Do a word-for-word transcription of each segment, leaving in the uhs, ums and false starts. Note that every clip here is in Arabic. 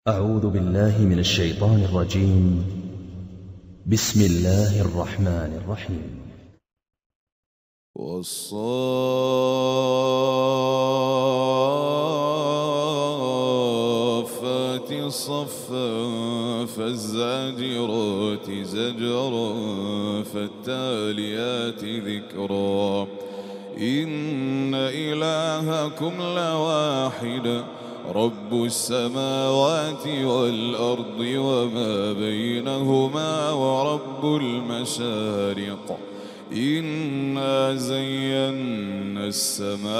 أعوذ بالله من الشيطان الرجيم. بسم الله الرحمن الرحيم. والصافات صفا فالزاجرات زجرا فالتاليات ذكرا إن إلهكم لواحد رب السماوات والأرض وما بينهما ورب المشارق إنا زينا السماء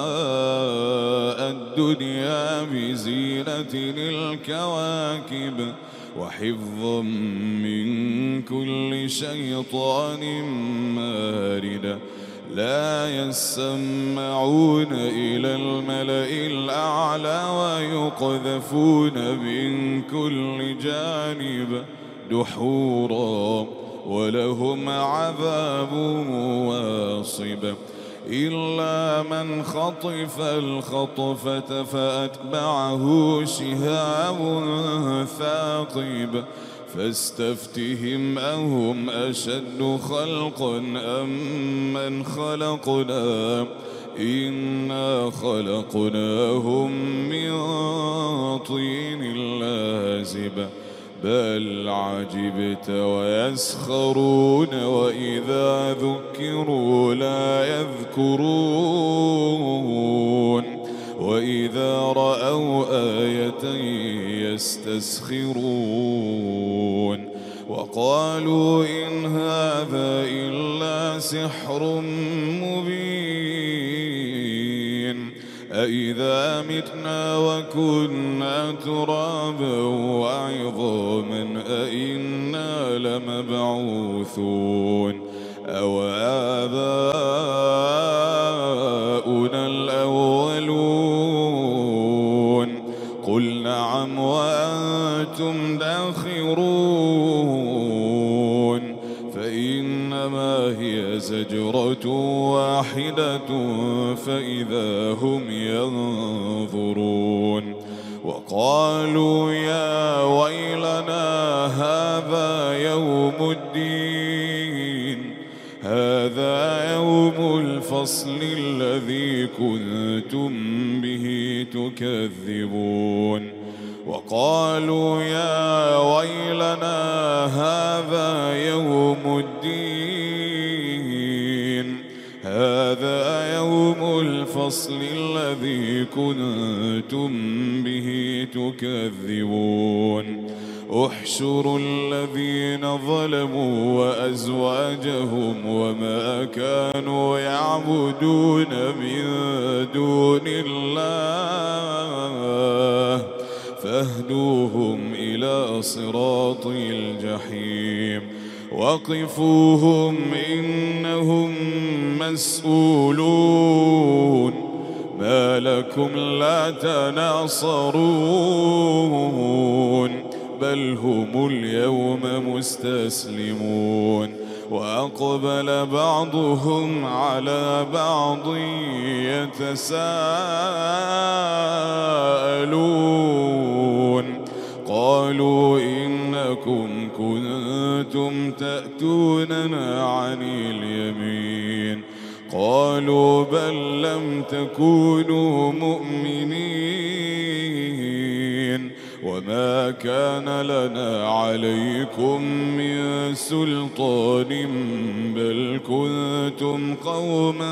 الدنيا بزينة الكواكب وحفظا من كل شيطان مارد لا يسمعون إلى الملأ الأعلى ويقذفون من كل جانب دحورا ولهم عذاب واصب إلا من خطف الخطفة فأتبعه شهاب ثاقب فاستفتهم أهم أشد خلقا أم من خلقنا إنا خلقناهم من طين لازب بل عجبت ويسخرون وإذا ذكروا لا يذكرون وإذا رأوا آية يستسخرون وقالوا إن هذا إلا سحر مبين أإذا متنا وكنا ترابا وعظاما أإنا لمبعوثون أو آباؤنا الأولون قل نعم وأنتم داخرون فإنما هي زجرة واحدة فإذا هم ينظرون وقالوا يا ويلنا هذا يوم الدين هذا يوم الفصل الذي كنتم به تكذبون وقالوا يا ويلنا هذا يوم الدين هذا يوم الفصل الذي كنتم به تكذبون احشروا الذين ظلموا وأزواجهم وما كانوا يعبدون من دون الله فاهدوهم إلى صراط الجحيم وقفوهم إنهم مسؤولون ما لكم لا تناصرون بل هم اليوم مستسلمون وأقبل بعضهم على بعض يتساءلون قالوا إنكم كنتم تأتوننا عن اليمين قالوا بل لم تكونوا مؤمنين وما كان لنا عليكم من سلطان بل كنتم قوما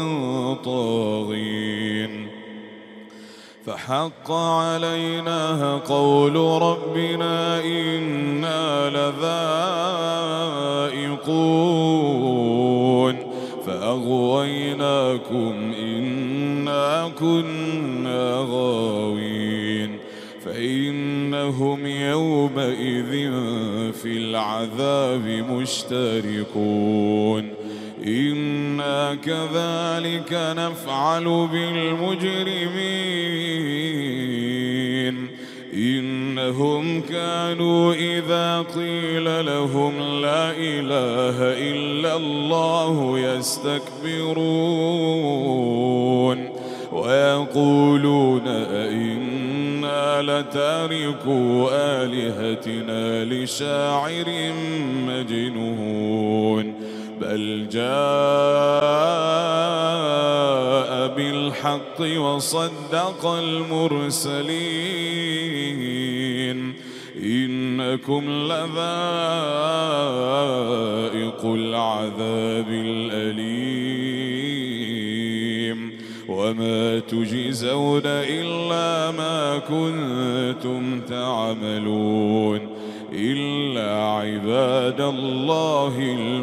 طاغين فحق علينا قول ربنا إنا لذائقون فأغويناكم إنا كنا غاوين فإنهم يومئذ في العذاب مشتركون إنا كذلك نفعل بالمجرمين إنهم كانوا إذا قيل لهم لا إله إلا الله يستكبرون ويقولون أئنا إنا لتاركو آلهتنا لشاعر مجنون بل جاء بالحق وصدق المرسلين إنكم لذائق العذاب الأليم وما تجزون إلا ما كنتم تعملون إلا عباد الله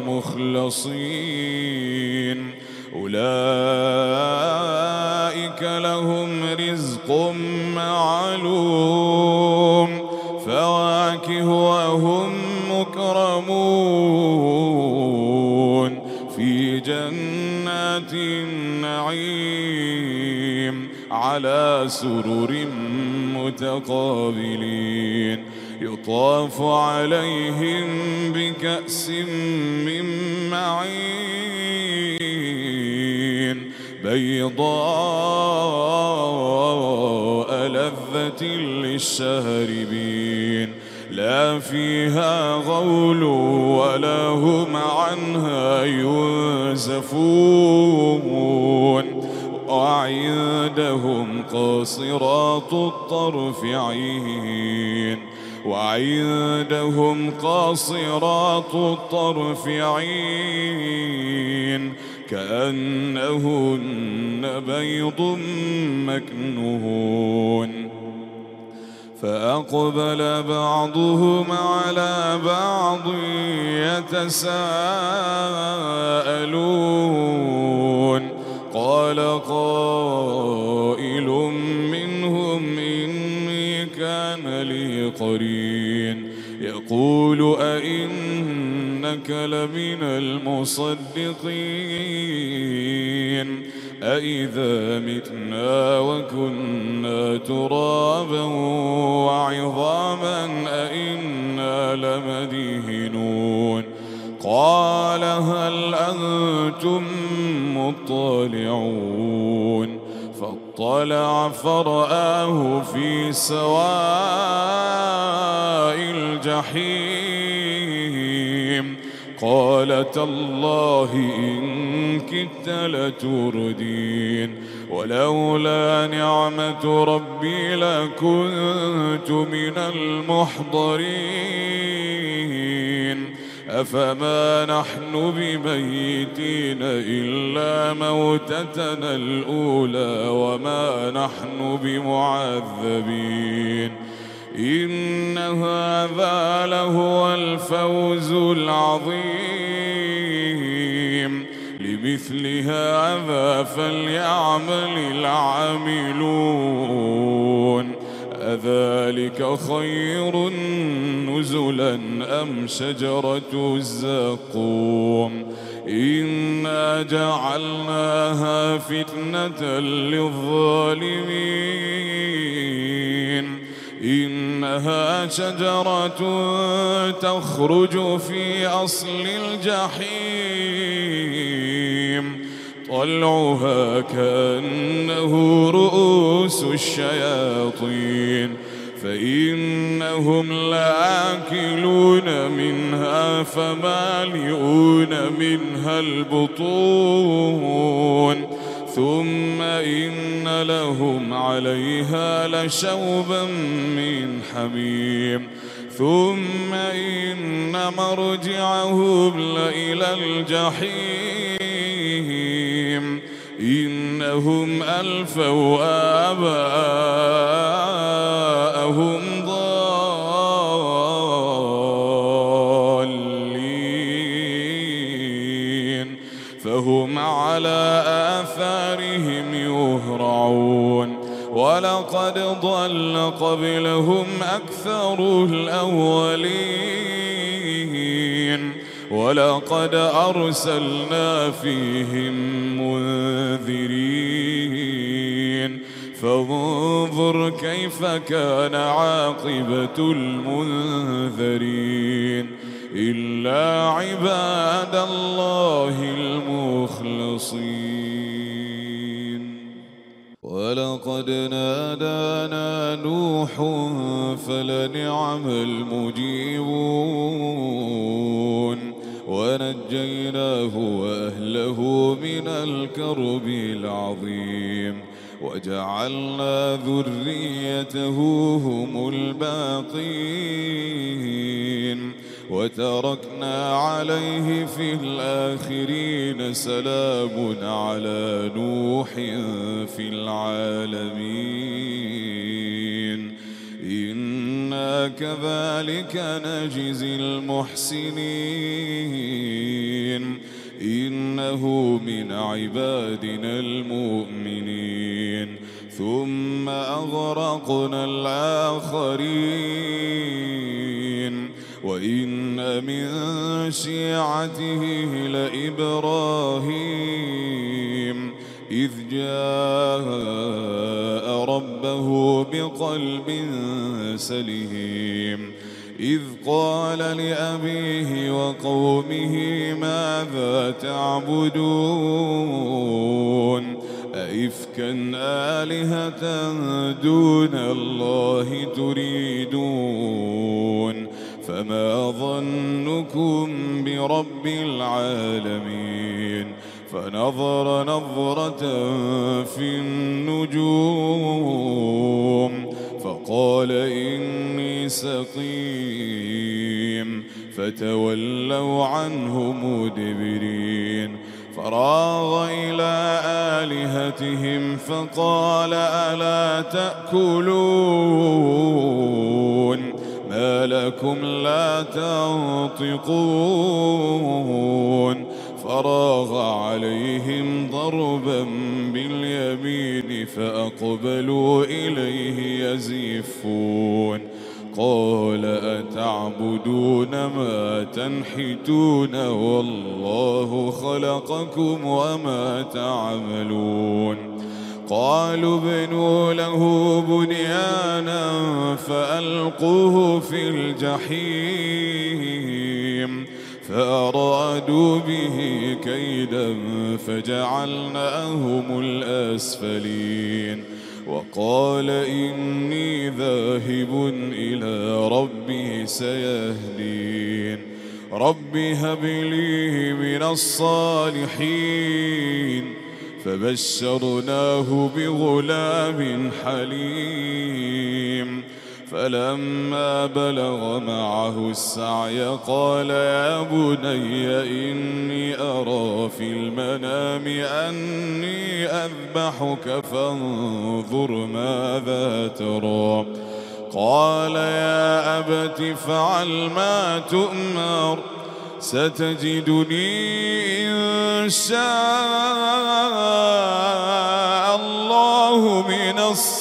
المخلصين أولئك لهم رزق معلوم فواكه وهم مكرمون في جنات النعيم على سرر متقابلين يطاف عليهم بكأس من معين بيضاء لذة للشاربين لا فيها غول ولا هم عنها ينزفون وعندهم قاصرات الطرف عين وعندهم قاصرات الطرف عين كأنهن بيض مكنون فأقبل بعضهم على بعض يتساءلون قال قائل منهم إني كان لي قرين يقول أئنك لمن المصدقين أإذا متنا وكنا ترابا وعظاما أئنا لمدينون قال هل أنتم مطلعون فاطلع فرآه في سواء الجحيم قال تالله إن كدت لتردين ولولا نعمة ربي لكنت من المحضرين أفما نحن بميتين إلا موتتنا الأولى وما نحن بمعذبين إن هذا لهو الفوز العظيم لمثل هذا فليعمل العاملون أذلك خير نزلا أم شجرة الزقوم إنا جعلناها فتنة للظالمين إنها شجرة تخرج في أصل الجحيم طلعها كأنه رؤوس الشياطين فإنهم لآكلون منها فمالئون منها البطون ثم إن لهم عليها لشوبا من حميم ثم إن مرجعهم لإلى الجحيم إنهم ألفوا آباءهم ضالين فهم على آثارهم يهرعون ولقد ضل قبلهم أكثر الأولين ولقد أرسلنا فيهم منذرين فانظر كيف كان عاقبة المنذرين إلا عباد الله المخلصين. ولقد نادانا نوح فلنعم المجيبون ونجيناه وأهله من الكرب العظيم وجعلنا ذريته هم الباقين وتركنا عليه في الآخرين سلام على نوح في العالمين إنا كذلك نجزي المحسنين إنه من عبادنا المؤمنين ثم أغرقنا الآخرين وإن من شيعته لإبراهيم إذ جاء ربه بقلب سليم إذ قال لأبيه وقومه ماذا تعبدون أئفكا آلهة دون الله تريدون فما ظنكم برب العالمين فنظر نظرة في النجوم فقال إني سقيم فتولوا عنه مدبرين فراغ إلى آلهتهم فقال ألا تأكلون ما لكم لا تنطقون فراغ عليهم ضربا باليمين فأقبلوا إليه يزفون قال أتعبدون ما تنحتون والله خلقكم وما تعملون قالوا ابنوا له بنيانا فألقوه في الجحيم فأرادوا به كيدا فجعلناهم الأسفلين وقال إني ذاهب إلى ربي سيهدين رب هب لي من الصالحين فبشرناه بغلام حليم فلما بلغ معه السعي قال يا بني إني أرى في المنام أني أذبحك فانظر ماذا ترى قال يا أبت افعل ما تؤمر ستجدني إن شاء الله من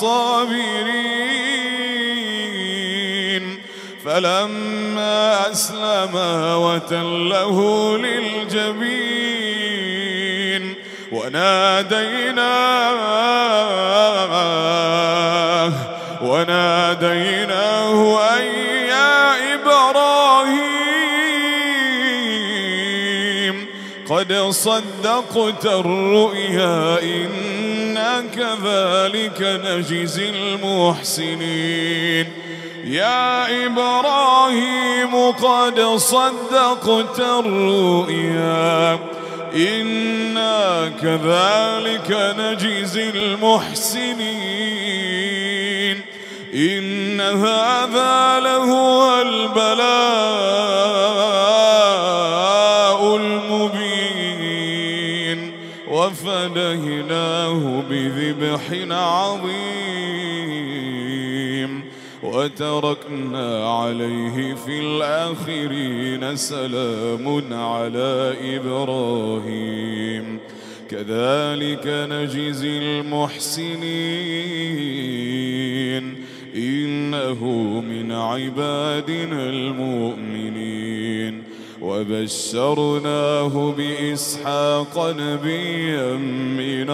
الصابرين فلما أسلما وتله للجبين وناديناه وناديناه أن يا إبراهيم قد صدقت الرؤيا إنا كذلك نجزي المحسنين يا إبراهيم قد صدقت الرؤيا إنا كذلك نجزي المحسنين إن هذا لهو البلاء المبين وفديناه بذبح عظيم وتركنا عليه في الآخرين سلام على إبراهيم كذلك نجزي المحسنين إنه من عبادنا المؤمنين وبشرناه بإسحاق نبيا من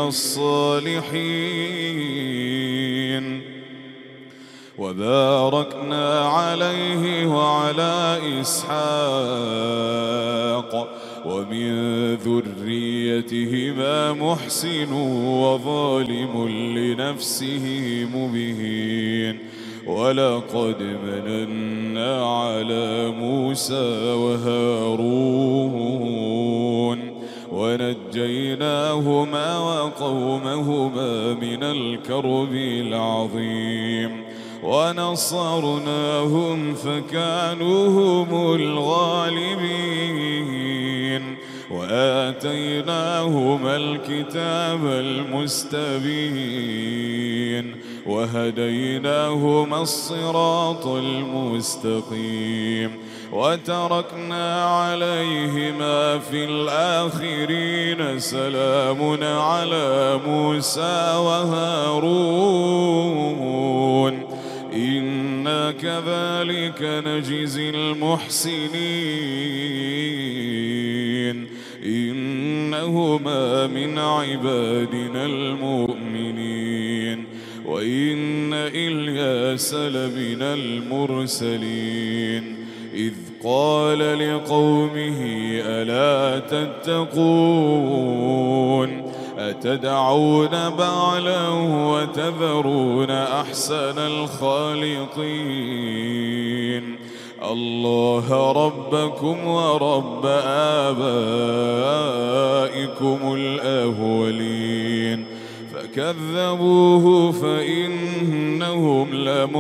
الصالحين وباركنا عليه وعلى إسحاق ومن ذريتهما محسن وظالم لنفسه مبين ولقد مننا على موسى وهارون ونجيناهما وقومهما من الكرب العظيم ونصرناهم فكانوا هم الغالبين وآتيناهما الكتاب المستبين وهديناهما الصراط المستقيم وتركنا عليهما في الآخرين سلام على موسى وهارون إنا كذلك نجزي المحسنين إنهما من عبادنا المؤمنين وإن إلياس لمن المرسلين إذ قال لقومه ألا تتقون أتدعون بعلا وتذرون أحسن الخالقين الله ربكم ورب آبائكم الأولين فكذبوه فإنهم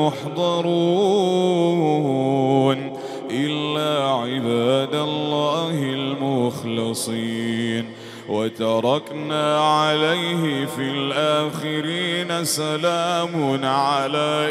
لمحضرون إلا عباد الله المخلصين وتركنا عليه في الآخرين سلام على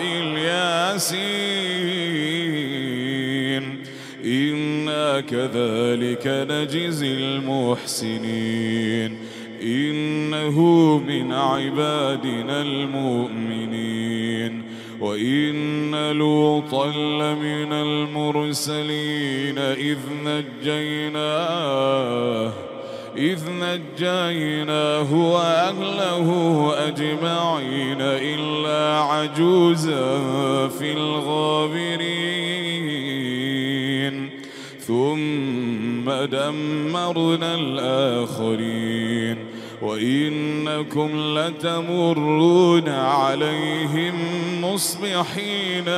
الياسين إنا كذلك نجزي المحسنين إنه من عبادنا المؤمنين وإن لوطا لمن المرسلين إذ نجيناه إذ نجيناه وأهله أجمعين إلا عجوزا في الغابرين ثم دمرنا الآخرين وإنكم لتمرون عليهم مصبحين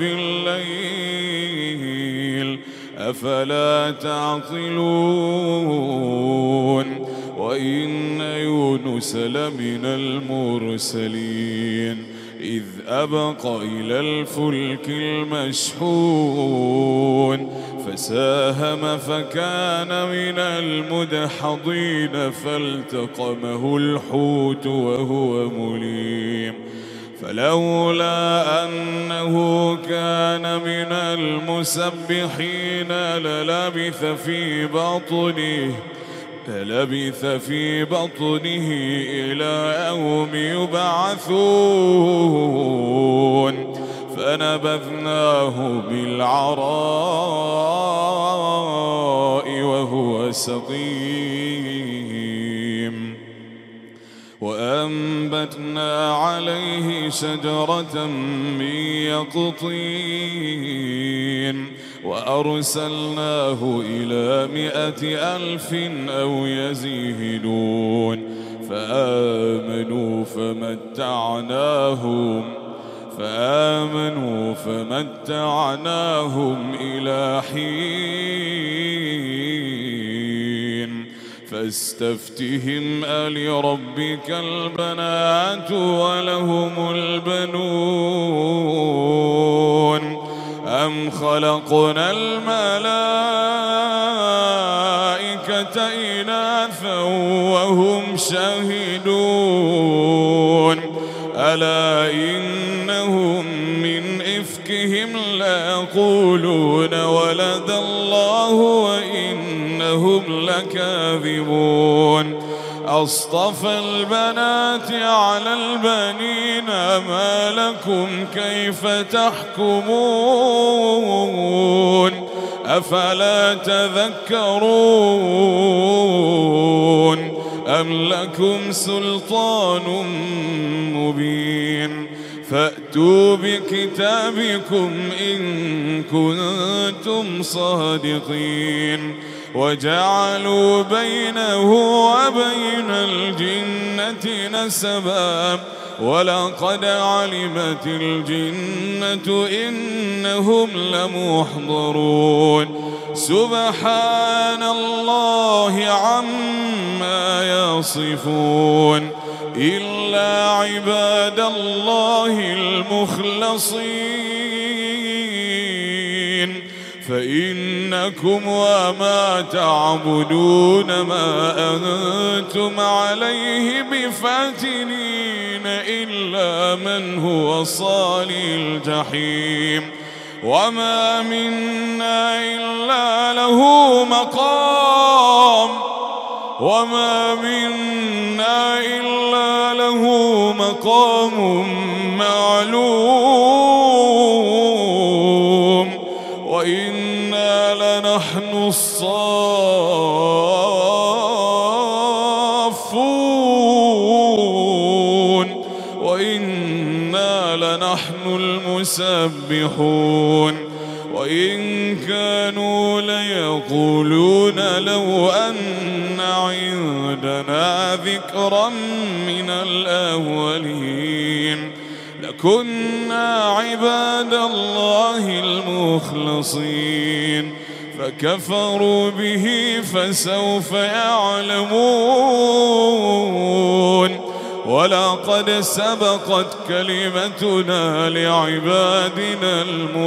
وبالليل أفلا تعقلون وإن يونس لمن المرسلين إذ أبق إلى الفلك المشحون فساهم فكان من المدحضين فالتقمه الحوت وهو مليم فلولا أنه كان من المسبحين للبث في بطنه للبث في بطنه إلى يوم يبعثون فنبذناه بالعراء وهو سقيم وأنبتنا عليه شجرة من يقطين وأرسلناه إلى مائة ألف أو يزيدون فآمنوا فمتعناهم فآمنوا فمتعناهم إلى حين فاستفتهم ألربك البنات ولهم البنون أم خلقنا الملائكة إناثا وهم شاهدون ألا إنهم من إفكهم ليقولون ولد الله وإنهم لكاذبون أصطفى البنات على البنين ما لكم كيف تحكمون أفلا تذكرون أم لكم سلطان مبين فأتوا بكتابكم إن كنتم صادقين وجعلوا بينه وبين الجنة نسبا ولقد علمت الجنة إنهم لمحضرون سبحان الله عما يصفون إلا عباد الله المخلصين فإنكم وما تعبدون ما أنتم عليه بفاتنين إلا من هو صال الجحيم وما منا إلا له مقام وما منا إلا له مقام معلوم وإنا لنحن الصافون وإنا لنحن المسبحون وإن كانوا ليقولون لو أن عندنا ذكرا من الأولين لكنا عباد الله المخلصين فكفروا به فسوف يعلمون ولقد سبقت كلمتنا لعبادنا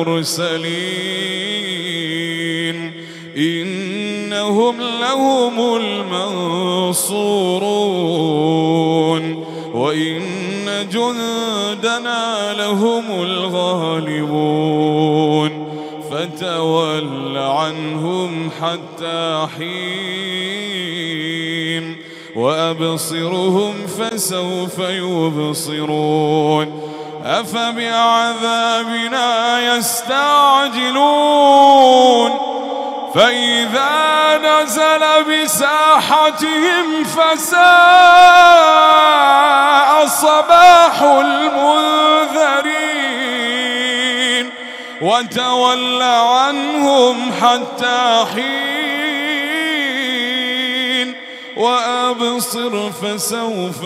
المرسلين إنهم لهم المنصورون وإن جندنا لهم الغالبون فتول عنهم حتى حين وأبصرهم فسوف يبصرون أفبعذابنا يستعجلون فإذا نزل بساحتهم فساء صباح المنذرين وتول عنهم حتى حين وأبصر فسوف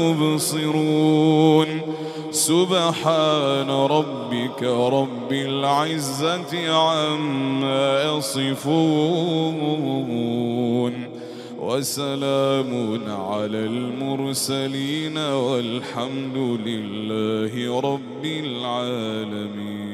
يبصرون سبحان ربك رب العزة عما يصفون وسلام على المرسلين والحمد لله رب العالمين.